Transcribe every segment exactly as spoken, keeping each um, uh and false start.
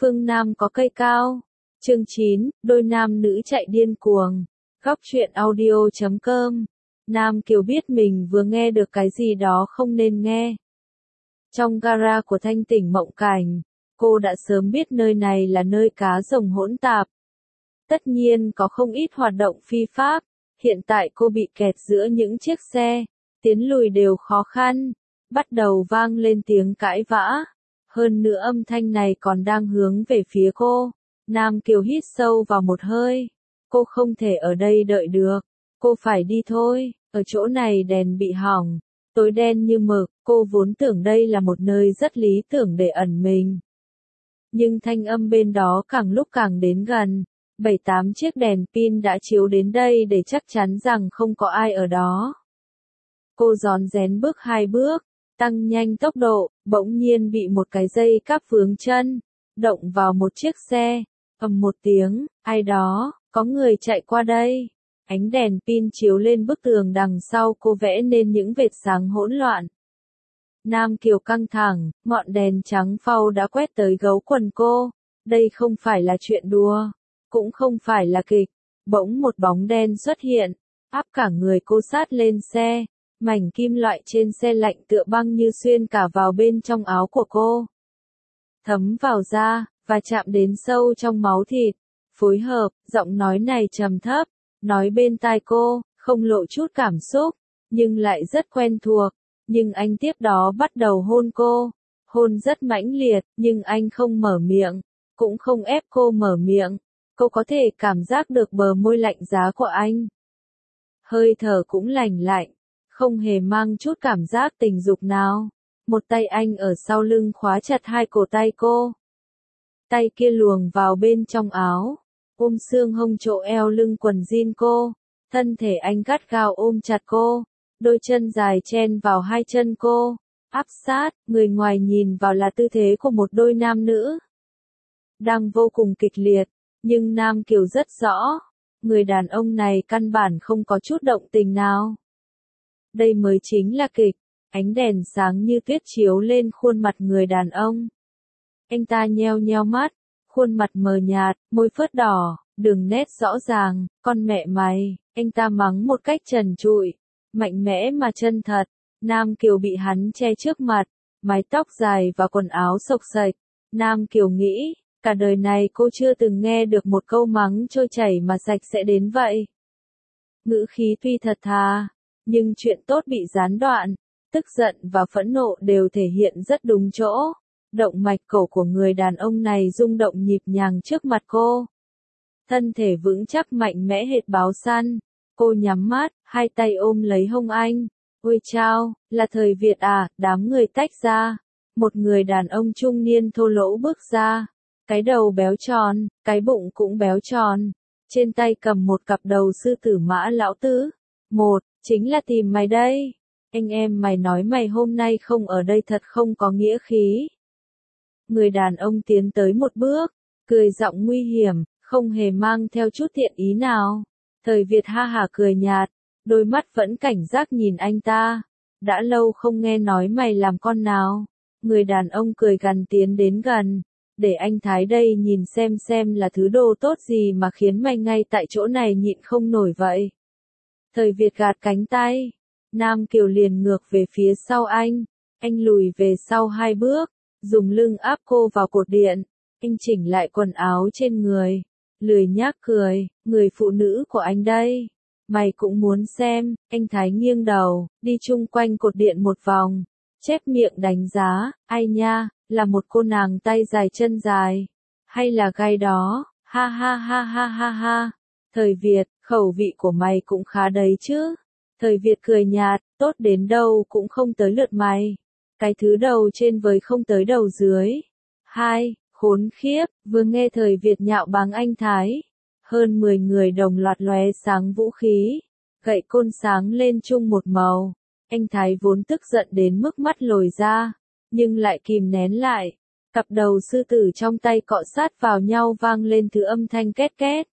Phương Nam có cây cao. Chương chín, đôi nam nữ chạy điên cuồng. Góc truyện audio chấm com. Nam Kiều biết mình vừa nghe được cái gì đó không nên nghe. Trong gara của Thanh Tỉnh Mộng Cảnh, cô đã sớm biết nơi này là nơi cá rồng hỗn tạp. Tất nhiên có không ít hoạt động phi pháp, hiện tại cô bị kẹt giữa những chiếc xe, tiến lùi đều khó khăn, bắt đầu vang lên tiếng cãi vã. Hơn nữa âm thanh này còn đang hướng về phía cô. Nam Kiều hít sâu vào một hơi. Cô không thể ở đây đợi được. Cô phải đi thôi. Ở chỗ này đèn bị hỏng. Tối đen như mực. Cô vốn tưởng đây là một nơi rất lý tưởng để ẩn mình. Nhưng thanh âm bên đó càng lúc càng đến gần. Bảy tám chiếc đèn pin đã chiếu đến đây để chắc chắn rằng không có ai ở đó. Cô rón rén bước hai bước. Tăng nhanh tốc độ, bỗng nhiên bị một cái dây cáp vướng chân, động vào một chiếc xe, ầm một tiếng, ai đó, có người chạy qua đây. Ánh đèn pin chiếu lên bức tường đằng sau cô vẽ nên những vệt sáng hỗn loạn. Nam Kiều căng thẳng, ngọn đèn trắng phau đã quét tới gấu quần cô. Đây không phải là chuyện đùa, cũng không phải là kịch. Bỗng một bóng đen xuất hiện, áp cả người cô sát lên xe. Mảnh kim loại trên xe lạnh tựa băng như xuyên cả vào bên trong áo của cô. Thấm vào da, và chạm đến sâu trong máu thịt. Phối hợp, giọng nói này trầm thấp, nói bên tai cô, không lộ chút cảm xúc, nhưng lại rất quen thuộc. Nhưng anh tiếp đó bắt đầu hôn cô. Hôn rất mãnh liệt, nhưng anh không mở miệng, cũng không ép cô mở miệng. Cô có thể cảm giác được bờ môi lạnh giá của anh. Hơi thở cũng lành lạnh. Không hề mang chút cảm giác tình dục nào. Một tay anh ở sau lưng khóa chặt hai cổ tay cô. Tay kia luồn vào bên trong áo, ôm xương hông chỗ eo lưng quần jean cô. Thân thể anh gắt gao ôm chặt cô. Đôi chân dài chen vào hai chân cô. Áp sát, người ngoài nhìn vào là tư thế của một đôi nam nữ. Đang vô cùng kịch liệt, nhưng Nam Kiều rất rõ. Người đàn ông này căn bản không có chút động tình nào. Đây mới chính là kịch, ánh đèn sáng như tuyết chiếu lên khuôn mặt người đàn ông. Anh ta nheo nheo mắt, khuôn mặt mờ nhạt, môi phớt đỏ, đường nét rõ ràng, con mẹ mày, anh ta mắng một cách trần trụi, mạnh mẽ mà chân thật. Nam Kiều bị hắn che trước mặt, mái tóc dài và quần áo xộc xệch. Nam Kiều nghĩ, cả đời này cô chưa từng nghe được một câu mắng trôi chảy mà sạch sẽ đến vậy. Ngữ khí tuy thật thà, nhưng chuyện tốt bị gián đoạn, tức giận và phẫn nộ đều thể hiện rất đúng chỗ. Động mạch cổ của người đàn ông này rung động nhịp nhàng trước mặt cô. Thân thể vững chắc mạnh mẽ hệt báo săn. Cô nhắm mắt, hai tay ôm lấy hông anh. Ôi chao, là thời Việt à, đám người tách ra. Một người đàn ông trung niên thô lỗ bước ra. Cái đầu béo tròn, cái bụng cũng béo tròn. Trên tay cầm một cặp đầu sư tử mã lão tứ. Một, chính là tìm mày đây. Anh em mày nói mày hôm nay không ở đây thật không có nghĩa khí. Người đàn ông tiến tới một bước, cười giọng nguy hiểm, không hề mang theo chút thiện ý nào. Thời Việt ha hả cười nhạt, đôi mắt vẫn cảnh giác nhìn anh ta. Đã lâu không nghe nói mày làm con nào. Người đàn ông cười gằn tiến đến gần. Để anh Thái đây nhìn xem xem là thứ đồ tốt gì mà khiến mày ngay tại chỗ này nhịn không nổi vậy. Thời Việt gạt cánh tay. Nam Kiều liền ngược về phía sau anh. Anh lùi về sau hai bước. Dùng lưng áp cô vào cột điện. Anh chỉnh lại quần áo trên người. Lười nhác cười. Người phụ nữ của anh đây. Mày cũng muốn xem. Anh Thái nghiêng đầu. Đi chung quanh cột điện một vòng. Chép miệng đánh giá. Ai nha, là một cô nàng tay dài chân dài. Hay là gai đó. Ha ha ha ha ha ha. Thời Việt, khẩu vị của mày cũng khá đấy chứ. Thời Việt cười nhạt, tốt đến đâu cũng không tới lượt mày. Cái thứ đầu trên với không tới đầu dưới. Hai, khốn khiếp, vừa nghe Thời Việt nhạo báng anh Thái. Hơn mười người đồng loạt lóe sáng vũ khí. Gậy côn sáng lên chung một màu. Anh Thái vốn tức giận đến mức mắt lồi ra, nhưng lại kìm nén lại. Cặp đầu sư tử trong tay cọ sát vào nhau vang lên thứ âm thanh két két.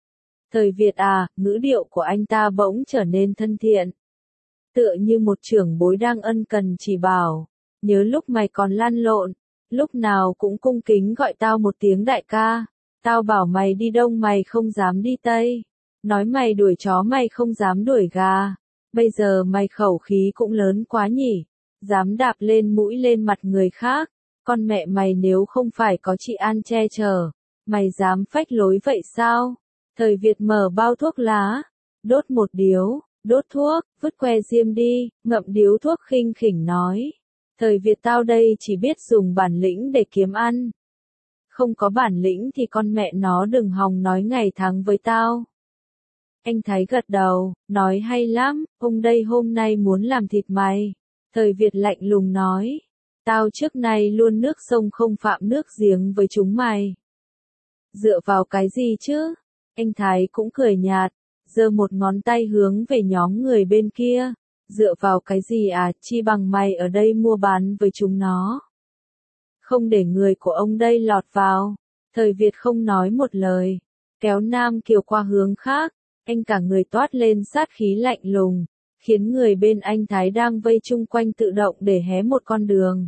Thời Việt à, ngữ điệu của anh ta bỗng trở nên thân thiện. Tựa như một trưởng bối đang ân cần chỉ bảo. Nhớ lúc mày còn lăn lộn, Lúc nào cũng cung kính gọi tao một tiếng đại ca. Tao bảo mày đi đông mày không dám đi tây. Nói mày đuổi chó mày không dám đuổi gà. Bây giờ mày khẩu khí cũng lớn quá nhỉ. Dám đạp lên mũi lên mặt người khác. Con mẹ mày nếu không phải có chị An che chở. Mày dám phách lối vậy sao? Thời Việt mở bao thuốc lá. Đốt một điếu, đốt thuốc, vứt que diêm đi, ngậm điếu thuốc khinh khỉnh nói. Thời Việt tao đây chỉ biết dùng bản lĩnh để kiếm ăn. Không có bản lĩnh thì con mẹ nó đừng hòng nói ngày tháng với tao. Anh Thái gật đầu, nói hay lắm, ông đây hôm nay muốn làm thịt mày. Thời Việt lạnh lùng nói. Tao trước nay luôn nước sông không phạm nước giếng với chúng mày. Dựa vào cái gì chứ? Anh Thái cũng cười nhạt, giơ một ngón tay hướng về nhóm người bên kia. Dựa vào cái gì à, chi bằng mày ở đây mua bán với chúng nó. Không để người của ông đây lọt vào. Thời Việt không nói một lời, kéo Nam Kiều qua hướng khác. Anh cả người toát lên sát khí lạnh lùng, khiến người bên anh Thái đang vây chung quanh tự động để hé một con đường.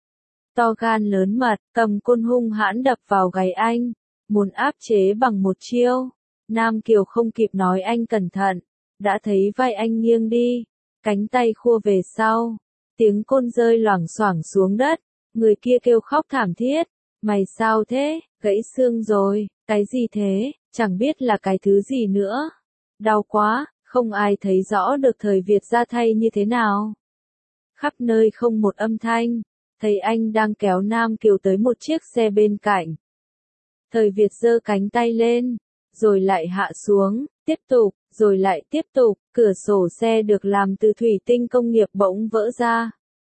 To gan lớn mật, cầm côn hung hãn đập vào gáy anh, muốn áp chế bằng một chiêu. Nam Kiều không kịp nói anh cẩn thận, đã thấy vai anh nghiêng đi, cánh tay khua về sau, tiếng côn rơi loảng xoảng xuống đất, người kia kêu khóc thảm thiết, mày sao thế, gãy xương rồi, cái gì thế, chẳng biết là cái thứ gì nữa, đau quá, không ai thấy rõ được Thời Việt ra thay như thế nào. Khắp nơi không một âm thanh, thấy anh đang kéo Nam Kiều tới một chiếc xe bên cạnh. Thời Việt giơ cánh tay lên, rồi lại hạ xuống, tiếp tục, rồi lại tiếp tục, cửa sổ xe được làm từ thủy tinh công nghiệp bỗng vỡ ra.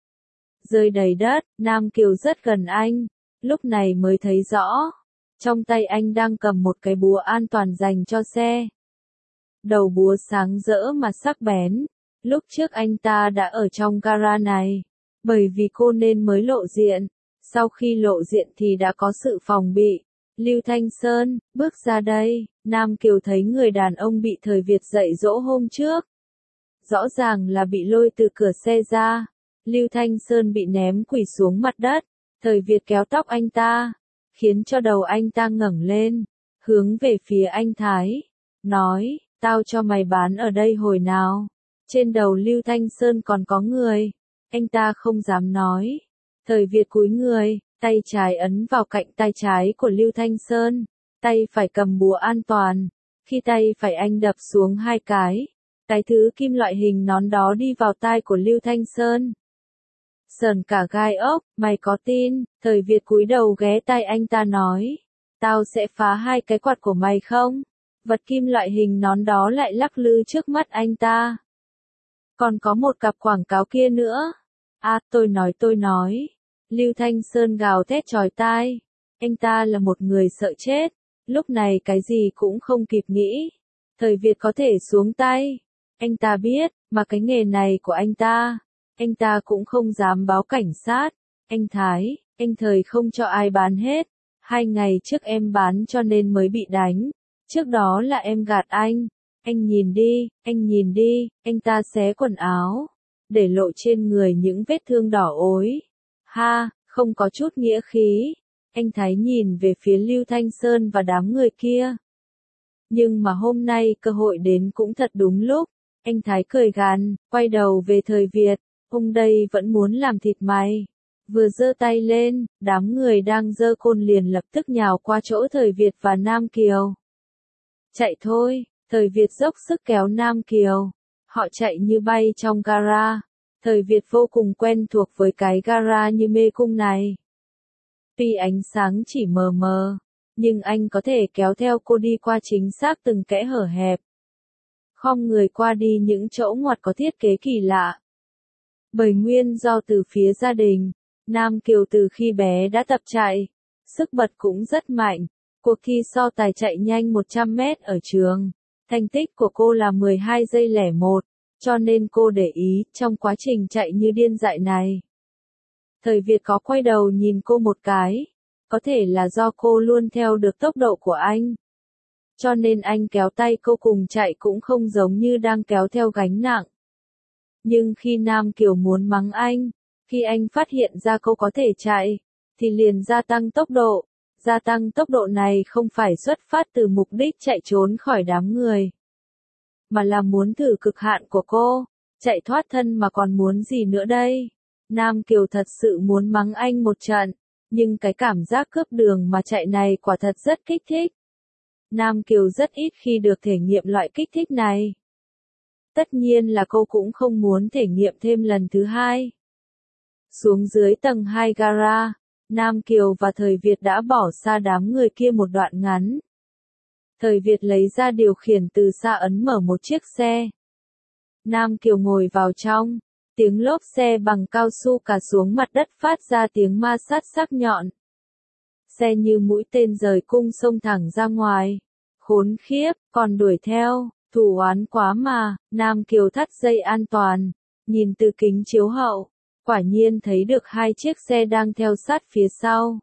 Rơi đầy đất, Nam Kiều rất gần anh, lúc này mới thấy rõ. Trong tay anh đang cầm một cái búa an toàn dành cho xe. Đầu búa sáng rỡ mà sắc bén. Lúc trước anh ta đã ở trong gara này. Bởi vì cô nên mới lộ diện. Sau khi lộ diện thì đã có sự phòng bị. Lưu Thanh Sơn, bước ra đây. Nam Kiều thấy người đàn ông bị Thời Việt dạy dỗ hôm trước. Rõ ràng là bị lôi từ cửa xe ra. Lưu Thanh Sơn bị ném quỳ xuống mặt đất. Thời Việt kéo tóc anh ta, khiến cho đầu anh ta ngẩng lên, hướng về phía anh Thái. Nói, tao cho mày bán ở đây hồi nào. Trên đầu Lưu Thanh Sơn còn có người. Anh ta không dám nói. Thời Việt cúi người, tay trái ấn vào cạnh tay trái của Lưu Thanh Sơn. Tay phải cầm búa an toàn. Khi tay phải anh đập xuống hai cái, cái thứ kim loại hình nón đó đi vào tai của Lưu Thanh Sơn. Sờn cả gai ốc, mày có tin? Thời Việt cúi đầu ghé tai anh ta nói. Tao sẽ phá hai cái quạt của mày không? Vật kim loại hình nón đó lại lắc lư trước mắt anh ta. Còn có một cặp quảng cáo kia nữa. À, tôi nói tôi nói. Lưu Thanh Sơn gào thét chói tai. Anh ta là một người sợ chết. Lúc này cái gì cũng không kịp nghĩ. Thời Việt có thể xuống tay. Anh ta biết, mà cái nghề này của anh ta. Anh ta cũng không dám báo cảnh sát. Anh Thái, anh Thời không cho ai bán hết. Hai ngày trước em bán cho nên mới bị đánh. Trước đó là em gạt anh. Anh nhìn đi, anh nhìn đi, anh ta xé quần áo. Để lộ trên người những vết thương đỏ ối. Ha, không có chút nghĩa khí. Anh Thái nhìn về phía Lưu Thanh Sơn và đám người kia. Nhưng mà hôm nay cơ hội đến cũng thật đúng lúc. Anh Thái cười gằn, quay đầu về Thời Việt. Ông đây vẫn muốn làm thịt mày. Vừa giơ tay lên, đám người đang giơ côn liền lập tức nhào qua chỗ Thời Việt và Nam Kiều. Chạy thôi, Thời Việt dốc sức kéo Nam Kiều. Họ chạy như bay trong gara. Thời Việt vô cùng quen thuộc với cái gara như mê cung này. Tuy ánh sáng chỉ mờ mờ, nhưng anh có thể kéo theo cô đi qua chính xác từng kẽ hở hẹp. Khom người qua đi những chỗ ngoặt có thiết kế kỳ lạ. Bởi nguyên do từ phía gia đình, Nam Kiều từ khi bé đã tập chạy, sức bật cũng rất mạnh. Cuộc thi so tài chạy nhanh một trăm mét ở trường, thành tích của cô là mười hai giây lẻ một, cho nên cô để ý trong quá trình chạy như điên dại này. Thời Việt có quay đầu nhìn cô một cái, có thể là do cô luôn theo được tốc độ của anh. Cho nên anh kéo tay cô cùng chạy cũng không giống như đang kéo theo gánh nặng. Nhưng khi Nam Kiều muốn mắng anh, khi anh phát hiện ra cô có thể chạy, thì liền gia tăng tốc độ. Gia tăng tốc độ này không phải xuất phát từ mục đích chạy trốn khỏi đám người, mà là muốn thử cực hạn của cô, chạy thoát thân mà còn muốn gì nữa đây. Nam Kiều thật sự muốn mắng anh một trận, nhưng cái cảm giác cướp đường mà chạy này quả thật rất kích thích. Nam Kiều rất ít khi được thể nghiệm loại kích thích này. Tất nhiên là cô cũng không muốn thể nghiệm thêm lần thứ hai. Xuống dưới tầng hai gara, Nam Kiều và Thời Việt đã bỏ xa đám người kia một đoạn ngắn. Thời Việt lấy ra điều khiển từ xa ấn mở một chiếc xe. Nam Kiều ngồi vào trong, tiếng lốp xe bằng cao su cà xuống mặt đất phát ra tiếng ma sát sắc nhọn. Xe như mũi tên rời cung xông thẳng ra ngoài. Khốn khiếp, còn đuổi theo, thủ oán quá mà. Nam Kiều thắt dây an toàn, nhìn từ kính chiếu hậu, quả nhiên thấy được hai chiếc xe đang theo sát phía sau.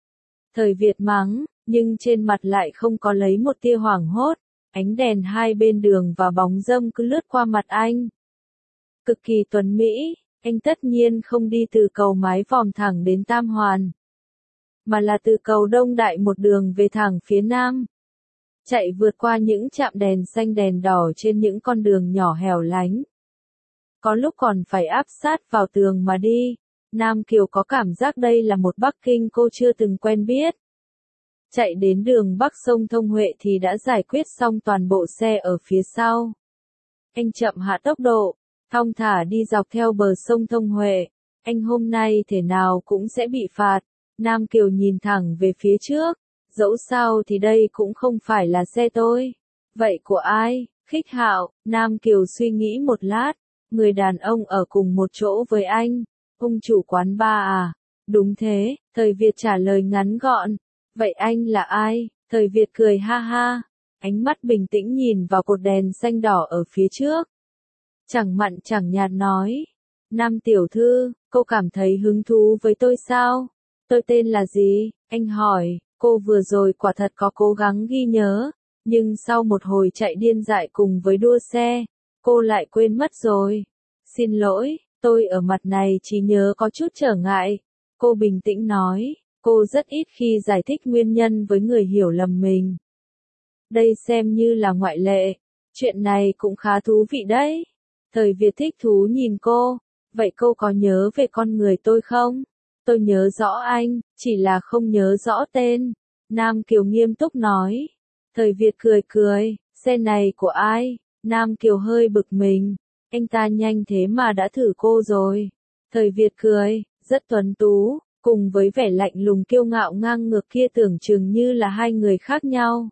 Thời Việt mắng, nhưng trên mặt lại không có lấy một tia hoảng hốt, ánh đèn hai bên đường và bóng râm cứ lướt qua mặt anh. Cực kỳ tuấn mỹ, anh tất nhiên không đi từ cầu Mái Vòm thẳng đến Tam Hoàn, mà là từ cầu Đông Đại một đường về thẳng phía nam. Chạy vượt qua những trạm đèn xanh đèn đỏ trên những con đường nhỏ hẻo lánh. Có lúc còn phải áp sát vào tường mà đi. Nam Kiều có cảm giác đây là một Bắc Kinh cô chưa từng quen biết. Chạy đến đường Bắc sông Thông Huệ thì đã giải quyết xong toàn bộ xe ở phía sau. Anh chậm hạ tốc độ, thong thả đi dọc theo bờ sông Thông Huệ. Anh hôm nay thế nào cũng sẽ bị phạt. Nam Kiều nhìn thẳng về phía trước. Dẫu sao thì đây cũng không phải là xe tôi. Vậy của ai? Khích Hạo. Nam Kiều suy nghĩ một lát. Người đàn ông ở cùng một chỗ với anh. Ông chủ quán bar à? Đúng thế, Thời Việt trả lời ngắn gọn. Vậy anh là ai? Thời Việt cười ha ha. Ánh mắt bình tĩnh nhìn vào cột đèn xanh đỏ ở phía trước. Chẳng mặn chẳng nhạt nói. Nam tiểu thư, cô cảm thấy hứng thú với tôi sao? Tôi tên là gì? Anh hỏi. Cô vừa rồi quả thật có cố gắng ghi nhớ, nhưng sau một hồi chạy điên dại cùng với đua xe, cô lại quên mất rồi. Xin lỗi, tôi ở mặt này trí nhớ có chút trở ngại. Cô bình tĩnh nói, cô rất ít khi giải thích nguyên nhân với người hiểu lầm mình. Đây xem như là ngoại lệ, chuyện này cũng khá thú vị đấy. Thời Việt thích thú nhìn cô, vậy cô có nhớ về con người tôi không? Tôi nhớ rõ anh, chỉ là không nhớ rõ tên. Nam Kiều nghiêm túc nói. Thời Việt cười cười, xe này của ai? Nam Kiều hơi bực mình. Anh ta nhanh thế mà đã thử cô rồi. Thời Việt cười, rất tuấn tú, cùng với vẻ lạnh lùng kiêu ngạo ngang ngược kia tưởng chừng như là hai người khác nhau.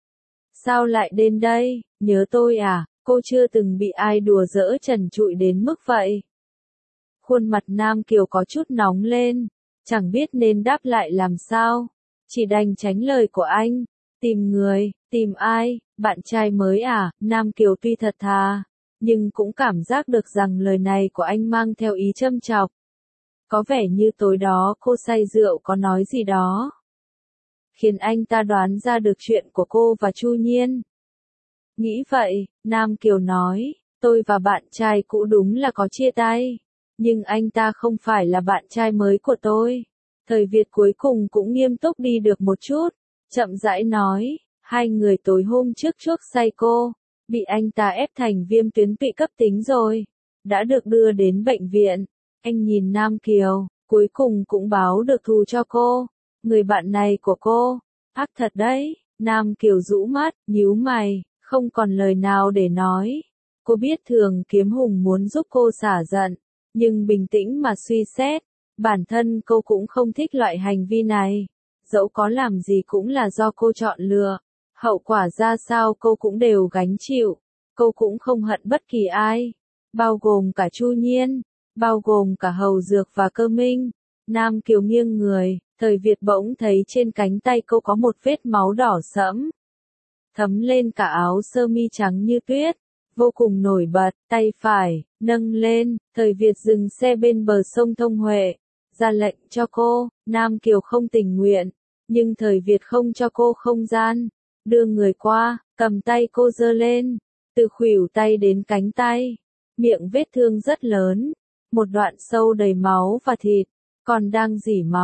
Sao lại đến đây? Nhớ tôi à? Cô chưa từng bị ai đùa giỡn trần trụi đến mức vậy. Khuôn mặt Nam Kiều có chút nóng lên, chẳng biết nên đáp lại làm sao, chỉ đành tránh lời của anh. Tìm người, tìm ai, bạn trai mới à? Nam Kiều tuy thật thà, nhưng cũng cảm giác được rằng lời này của anh mang theo ý châm chọc. Có vẻ như tối đó cô say rượu có nói gì đó, khiến anh ta đoán ra được chuyện của cô và Chu Nhiên. Nghĩ vậy, Nam Kiều nói, tôi và bạn trai cũ đúng là có chia tay. Nhưng anh ta không phải là bạn trai mới của tôi. Thời Việt cuối cùng cũng nghiêm túc đi được một chút, chậm rãi nói, hai người tối hôm trước trước say cô, bị anh ta ép thành viêm tuyến tụy cấp tính rồi, đã được đưa đến bệnh viện. Anh nhìn Nam Kiều, cuối cùng cũng báo được thù cho cô. Người bạn này của cô, ác thật đấy. Nam Kiều rũ mắt, nhíu mày, không còn lời nào để nói. Cô biết Thường Kiếm Hùng muốn giúp cô xả giận. Nhưng bình tĩnh mà suy xét, bản thân cô cũng không thích loại hành vi này. Dẫu có làm gì cũng là do cô chọn lựa. Hậu quả ra sao cô cũng đều gánh chịu. Cô cũng không hận bất kỳ ai. Bao gồm cả Chu Nhiên. Bao gồm cả Hầu Dược và Cơ Minh. Nam Kiều nghiêng người, Thời Việt bỗng thấy trên cánh tay cô có một vết máu đỏ sẫm. Thấm lên cả áo sơ mi trắng như tuyết. Vô cùng nổi bật, tay phải, nâng lên, Thời Việt dừng xe bên bờ sông Thông Huệ, ra lệnh cho cô. Nam Kiều không tình nguyện, nhưng Thời Việt không cho cô không gian, đưa người qua, cầm tay cô giơ lên, từ khuỷu tay đến cánh tay, miệng vết thương rất lớn, một đoạn sâu đầy máu và thịt, còn đang rỉ máu.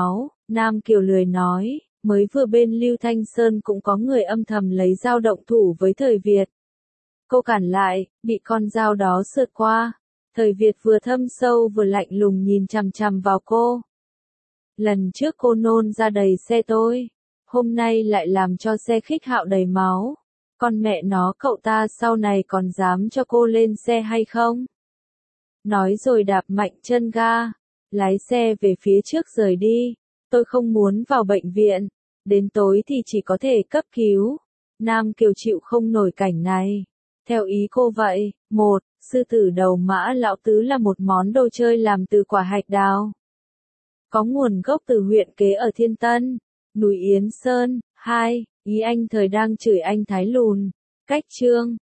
Nam Kiều lười nói, mới vừa bên Lưu Thanh Sơn cũng có người âm thầm lấy dao động thủ với Thời Việt. Cô cản lại, bị con dao đó sượt qua. Thời Việt vừa thâm sâu vừa lạnh lùng nhìn chằm chằm vào cô. Lần trước cô nôn ra đầy xe tôi, hôm nay lại làm cho xe Khích Hạo đầy máu. Con mẹ nó, cậu ta sau này còn dám cho cô lên xe hay không? Nói rồi đạp mạnh chân ga, lái xe về phía trước rời đi. Tôi không muốn vào bệnh viện, đến tối thì chỉ có thể cấp cứu. Nam Kiều chịu không nổi cảnh này. Theo ý cô vậy, một, sư tử đầu mã lão tứ là một món đồ chơi làm từ quả hạch đào. Có nguồn gốc từ huyện Kế ở Thiên Tân, núi Yến Sơn. Hai, ý anh Thời đang chửi anh Thái lùn, cách trương.